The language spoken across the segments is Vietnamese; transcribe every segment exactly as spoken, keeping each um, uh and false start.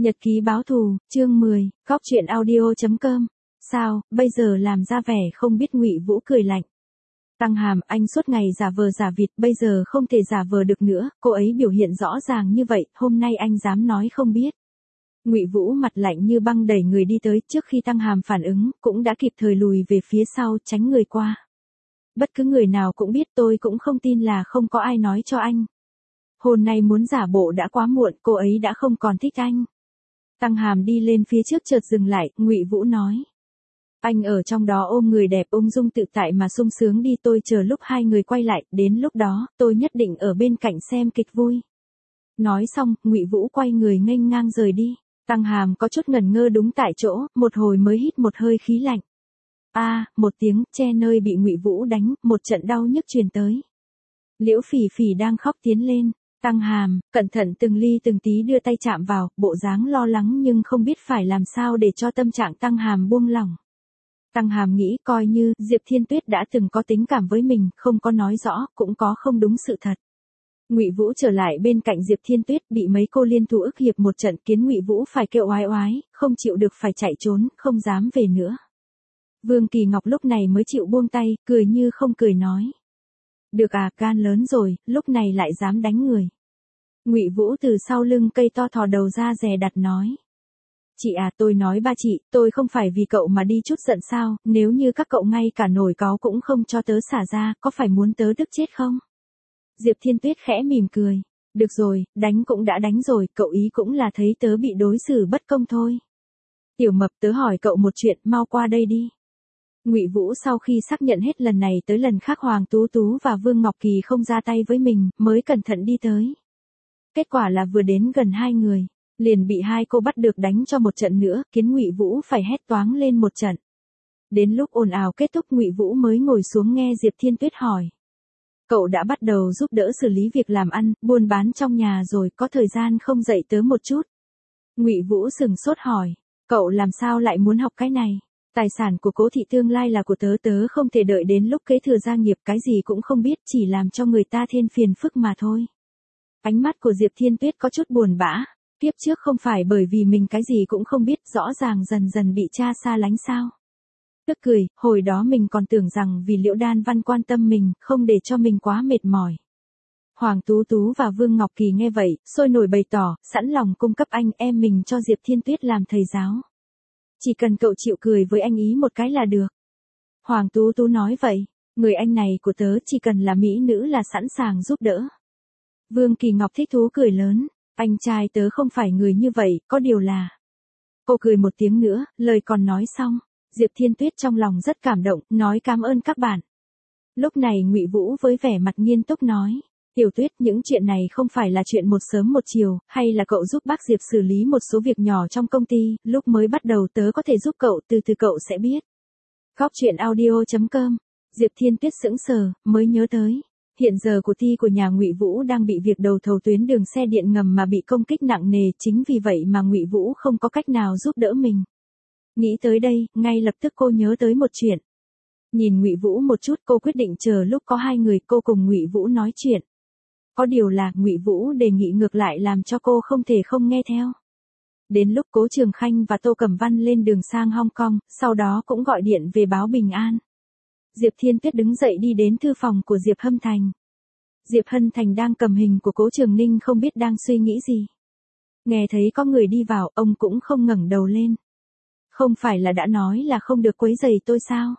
Nhật ký báo thù, chương mười, cóc truyện audio chấm com. Sao, bây giờ làm ra vẻ không biết. Ngụy Vũ cười lạnh. Tăng Hàm, anh suốt ngày giả vờ giả vịt, bây giờ không thể giả vờ được nữa, cô ấy biểu hiện rõ ràng như vậy, hôm nay anh dám nói không biết. Ngụy Vũ mặt lạnh như băng đẩy người đi tới, trước khi Tăng Hàm phản ứng, cũng đã kịp thời lùi về phía sau, tránh người qua. Bất cứ người nào cũng biết, tôi cũng không tin là không có ai nói cho anh. Hôm nay muốn giả bộ đã quá muộn, cô ấy đã không còn thích anh. Tăng Hàm đi lên phía trước chợt dừng lại, Ngụy Vũ nói. Anh ở trong đó ôm người đẹp ung dung tự tại mà sung sướng đi, tôi chờ lúc hai người quay lại, đến lúc đó, tôi nhất định ở bên cạnh xem kịch vui. Nói xong, Ngụy Vũ quay người nghênh ngang rời đi. Tăng Hàm có chút ngẩn ngơ đúng tại chỗ, một hồi mới hít một hơi khí lạnh. A, à, một tiếng, che nơi bị Ngụy Vũ đánh, một trận đau nhức truyền tới. Liễu Phỉ Phỉ đang khóc tiến lên. Tăng Hàm, cẩn thận từng ly từng tí đưa tay chạm vào, bộ dáng lo lắng nhưng không biết phải làm sao để cho tâm trạng Tăng Hàm buông lỏng. Tăng Hàm nghĩ coi như Diệp Thiên Tuyết đã từng có tình cảm với mình, không có nói rõ, cũng có không đúng sự thật. Ngụy Vũ trở lại bên cạnh Diệp Thiên Tuyết, bị mấy cô liên thủ ức hiếp một trận, khiến Ngụy Vũ phải kêu oái oái, không chịu được phải chạy trốn, không dám về nữa. Vương Kỳ Ngọc lúc này mới chịu buông tay, cười như không cười nói. Được à, gan lớn rồi, lúc này lại dám đánh người. Ngụy Vũ từ sau lưng cây to thò đầu ra dè đặt nói. Chị à, tôi nói ba chị, tôi không phải vì cậu mà đi chút giận sao, nếu như các cậu ngay cả nổi cáu cũng không cho tớ xả ra, có phải muốn tớ tức chết không? Diệp Thiên Tuyết khẽ mỉm cười. Được rồi, đánh cũng đã đánh rồi, cậu ý cũng là thấy tớ bị đối xử bất công thôi. Tiểu Mập, tớ hỏi cậu một chuyện, mau qua đây đi. Ngụy Vũ sau khi xác nhận hết lần này tới lần khác Hoàng Tú Tú và Vương Ngọc Kỳ không ra tay với mình, mới cẩn thận đi tới. Kết quả là vừa đến gần hai người, liền bị hai cô bắt được đánh cho một trận nữa, khiến Ngụy Vũ phải hét toáng lên một trận. Đến lúc ồn ào kết thúc, Ngụy Vũ mới ngồi xuống nghe Diệp Thiên Tuyết hỏi. Cậu đã bắt đầu giúp đỡ xử lý việc làm ăn, buôn bán trong nhà rồi, có thời gian không dạy tớ một chút? Ngụy Vũ sừng sốt hỏi. Cậu làm sao lại muốn học cái này? Tài sản của Cố thị tương lai là của tớ, tớ không thể đợi đến lúc kế thừa gia nghiệp, cái gì cũng không biết, chỉ làm cho người ta thêm phiền phức mà thôi. Ánh mắt của Diệp Thiên Tuyết có chút buồn bã, kiếp trước không phải bởi vì mình cái gì cũng không biết, rõ ràng dần dần bị cha xa lánh sao. Tức cười, hồi đó mình còn tưởng rằng vì Liễu Đan Văn quan tâm mình, không để cho mình quá mệt mỏi. Hoàng Tú Tú và Vương Ngọc Kỳ nghe vậy, sôi nổi bày tỏ, sẵn lòng cung cấp anh em mình cho Diệp Thiên Tuyết làm thầy giáo. Chỉ cần cậu chịu cười với anh ý một cái là được. Hoàng Tú Tú nói vậy, người anh này của tớ chỉ cần là mỹ nữ là sẵn sàng giúp đỡ. Vương Kỳ Ngọc thích thú cười lớn, anh trai tớ không phải người như vậy, có điều là. Cô cười một tiếng nữa, lời còn nói xong, Diệp Thiên Tuyết trong lòng rất cảm động, nói cảm ơn các bạn. Lúc này Ngụy Vũ với vẻ mặt nghiêm túc nói. Tiểu Tuyết, những chuyện này không phải là chuyện một sớm một chiều, hay là cậu giúp bác Diệp xử lý một số việc nhỏ trong công ty, lúc mới bắt đầu tớ có thể giúp cậu, từ từ cậu sẽ biết. Cóc truyện audio chấm com. Diệp Thiên Tuyết sững sờ, mới nhớ tới. Hiện giờ cuộc thi của nhà Ngụy Vũ đang bị việc đầu thầu tuyến đường xe điện ngầm mà bị công kích nặng nề, chính vì vậy mà Ngụy Vũ không có cách nào giúp đỡ mình. Nghĩ tới đây, ngay lập tức cô nhớ tới một chuyện. Nhìn Ngụy Vũ một chút, cô quyết định chờ lúc có hai người cô cùng Ngụy Vũ nói chuyện. Có điều là Ngụy Vũ đề nghị ngược lại làm cho cô không thể không nghe theo. Đến lúc Cố Trường Khanh và Tô Cẩm Văn lên đường sang Hong Kong, sau đó cũng gọi điện về báo bình an. Diệp Thiên Tuyết đứng dậy đi đến thư phòng của Diệp Hâm Thành. Diệp Hân Thành đang cầm hình của Cố Trường Ninh không biết đang suy nghĩ gì. Nghe thấy có người đi vào, ông cũng không ngẩng đầu lên. Không phải là đã nói là không được quấy rầy tôi sao?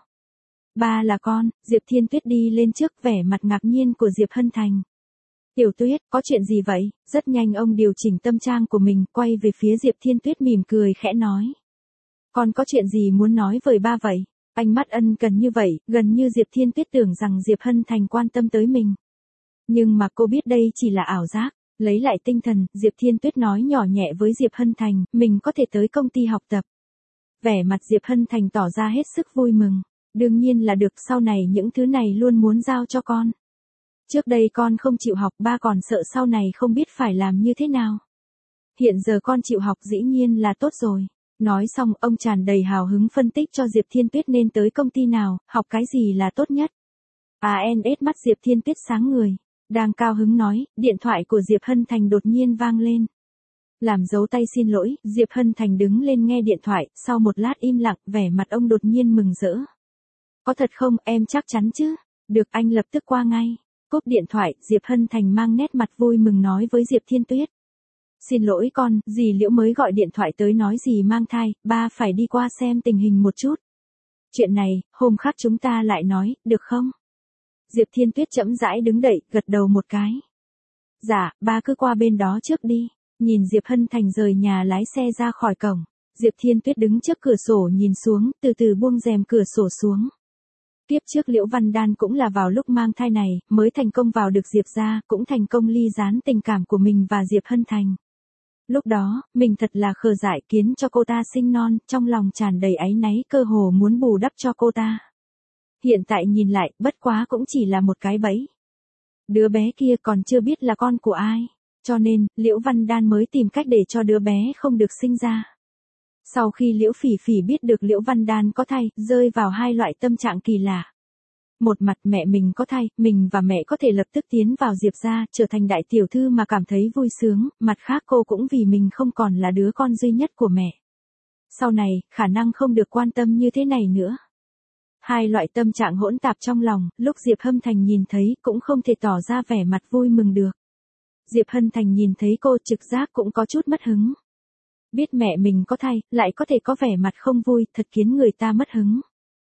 Ba là con, Diệp Thiên Tuyết đi lên trước, vẻ mặt ngạc nhiên của Diệp Hân Thành. Tiểu Tuyết, có chuyện gì vậy? Rất nhanh ông điều chỉnh tâm trạng của mình, quay về phía Diệp Thiên Tuyết mỉm cười khẽ nói. Con có chuyện gì muốn nói với ba vậy? Ánh mắt ân cần như vậy, gần như Diệp Thiên Tuyết tưởng rằng Diệp Hân Thành quan tâm tới mình. Nhưng mà cô biết đây chỉ là ảo giác, lấy lại tinh thần, Diệp Thiên Tuyết nói nhỏ nhẹ với Diệp Hân Thành, mình có thể tới công ty học tập. Vẻ mặt Diệp Hân Thành tỏ ra hết sức vui mừng. Đương nhiên là được, sau này những thứ này luôn muốn giao cho con. Trước đây con không chịu học, ba còn sợ sau này không biết phải làm như thế nào. Hiện giờ con chịu học dĩ nhiên là tốt rồi. Nói xong, ông tràn đầy hào hứng phân tích cho Diệp Thiên Tuyết nên tới công ty nào, học cái gì là tốt nhất. a en ét mắt Diệp Thiên Tuyết sáng người. Đang cao hứng nói, điện thoại của Diệp Hân Thành đột nhiên vang lên. Làm dấu tay xin lỗi, Diệp Hân Thành đứng lên nghe điện thoại, sau một lát im lặng, vẻ mặt ông đột nhiên mừng rỡ. Có thật không, em chắc chắn chứ? Được, anh lập tức qua ngay. Cúp điện thoại, Diệp Hân Thành mang nét mặt vui mừng nói với Diệp Thiên Tuyết. Xin lỗi con, dì Liễu mới gọi điện thoại tới nói dì mang thai, ba phải đi qua xem tình hình một chút. Chuyện này, hôm khác chúng ta lại nói, được không? Diệp Thiên Tuyết chậm rãi đứng dậy, gật đầu một cái. Dạ, ba cứ qua bên đó trước đi. Nhìn Diệp Hân Thành rời nhà lái xe ra khỏi cổng. Diệp Thiên Tuyết đứng trước cửa sổ nhìn xuống, từ từ buông rèm cửa sổ xuống. Tiếp trước Liễu Văn Đan cũng là vào lúc mang thai này, mới thành công vào được Diệp gia, cũng thành công ly gián tình cảm của mình và Diệp Hân Thành. Lúc đó, mình thật là khờ dại kiến cho cô ta sinh non, trong lòng tràn đầy áy náy cơ hồ muốn bù đắp cho cô ta. Hiện tại nhìn lại, bất quá cũng chỉ là một cái bẫy. Đứa bé kia còn chưa biết là con của ai, cho nên, Liễu Văn Đan mới tìm cách để cho đứa bé không được sinh ra. Sau khi Liễu Phỉ Phỉ biết được Liễu Văn Đan có thai, rơi vào hai loại tâm trạng kỳ lạ. Một mặt mẹ mình có thai, mình và mẹ có thể lập tức tiến vào Diệp gia, trở thành đại tiểu thư mà cảm thấy vui sướng, mặt khác cô cũng vì mình không còn là đứa con duy nhất của mẹ. Sau này, khả năng không được quan tâm như thế này nữa. Hai loại tâm trạng hỗn tạp trong lòng, lúc Diệp Hân Thành nhìn thấy cũng không thể tỏ ra vẻ mặt vui mừng được. Diệp Hân Thành nhìn thấy cô trực giác cũng có chút mất hứng. Biết mẹ mình có thai, lại có thể có vẻ mặt không vui, thật khiến người ta mất hứng.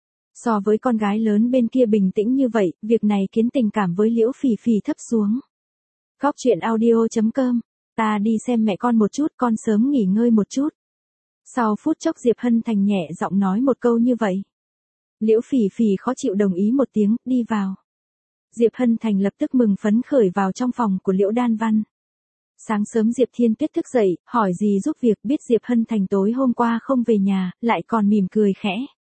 So với con gái lớn bên kia bình tĩnh như vậy, việc này khiến tình cảm với Liễu Phỉ Phỉ thấp xuống. Góc truyện audio chấm com, ta đi xem mẹ con một chút, con sớm nghỉ ngơi một chút. Sau phút chốc Diệp Hân Thành nhẹ giọng nói một câu như vậy. Liễu Phỉ Phỉ khó chịu đồng ý một tiếng, đi vào. Diệp Hân Thành lập tức mừng phấn khởi vào trong phòng của Liễu Đan Văn. Sáng sớm Diệp Thiên Tuyết thức dậy, hỏi gì giúp việc, biết Diệp Hân Thành tối hôm qua không về nhà, lại còn mỉm cười khẽ.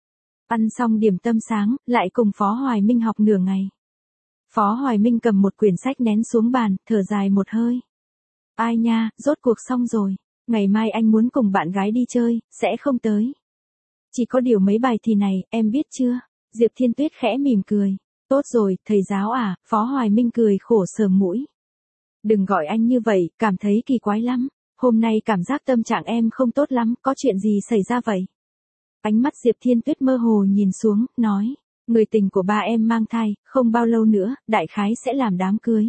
Ăn xong điểm tâm sáng, lại cùng Phó Hoài Minh học nửa ngày. Phó Hoài Minh cầm một quyển sách nén xuống bàn, thở dài một hơi. Ai nha, rốt cuộc xong rồi, ngày mai anh muốn cùng bạn gái đi chơi, sẽ không tới. Chỉ có điều mấy bài thì này, em biết chưa? Diệp Thiên Tuyết khẽ mỉm cười. Tốt rồi, thầy giáo à, Phó Hoài Minh cười khổ sờm mũi. Đừng gọi anh như vậy, cảm thấy kỳ quái lắm. Hôm nay cảm giác tâm trạng em không tốt lắm, có chuyện gì xảy ra vậy? Ánh mắt Diệp Thiên Tuyết mơ hồ nhìn xuống, nói. Người tình của ba em mang thai, không bao lâu nữa, đại khái sẽ làm đám cưới.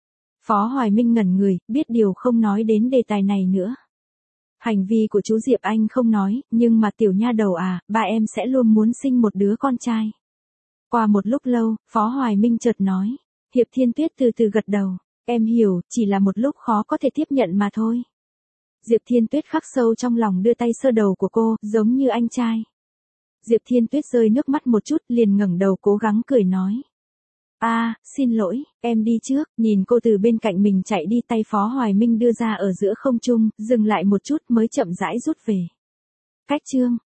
Phó Hoài Minh ngẩn người, biết điều không nói đến đề tài này nữa. Hành vi của chú Diệp anh không nói, nhưng mà tiểu nha đầu à, ba em sẽ luôn muốn sinh một đứa con trai. Qua một lúc lâu, Phó Hoài Minh chợt nói. Diệp Thiên Tuyết từ từ gật đầu. Em hiểu, chỉ là một lúc khó có thể tiếp nhận mà thôi. Diệp Thiên Tuyết khắc sâu trong lòng đưa tay sơ đầu của cô, giống như anh trai. Diệp Thiên Tuyết rơi nước mắt một chút, liền ngẩng đầu cố gắng cười nói. A, à, xin lỗi, em đi trước, nhìn cô từ bên cạnh mình chạy đi, tay Phó Hoài Minh đưa ra ở giữa không trung, dừng lại một chút mới chậm rãi rút về. Cách chương